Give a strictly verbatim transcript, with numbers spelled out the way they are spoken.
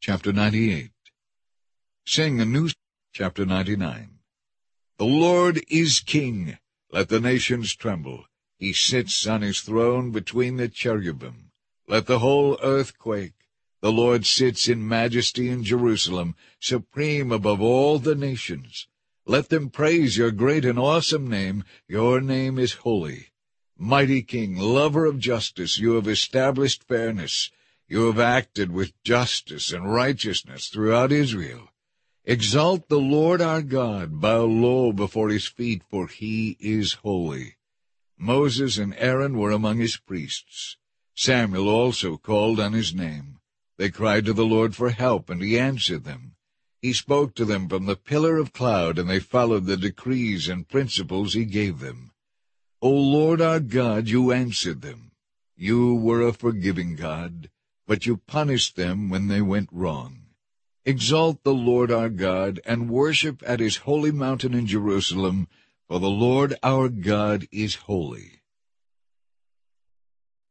Chapter ninety-eight. Sing a new Chapter ninety-nine. The Lord is King. Let the nations tremble. He sits on his throne between the cherubim. Let the whole earth quake. The Lord sits in majesty in Jerusalem, supreme above all the nations. Let them praise your great and awesome name. Your name is holy. Mighty King, lover of justice, you have established fairness. You have acted with justice and righteousness throughout Israel. Exalt the Lord our God, bow low before his feet, for he is holy. Moses and Aaron were among his priests. Samuel also called on his name. They cried to the Lord for help, and he answered them. He spoke to them from the pillar of cloud, and they followed the decrees and principles he gave them. O Lord our God, you answered them. You were a forgiving God, but you punished them when they went wrong. Exalt the Lord our God, and worship at his holy mountain in Jerusalem, for the Lord our God is holy.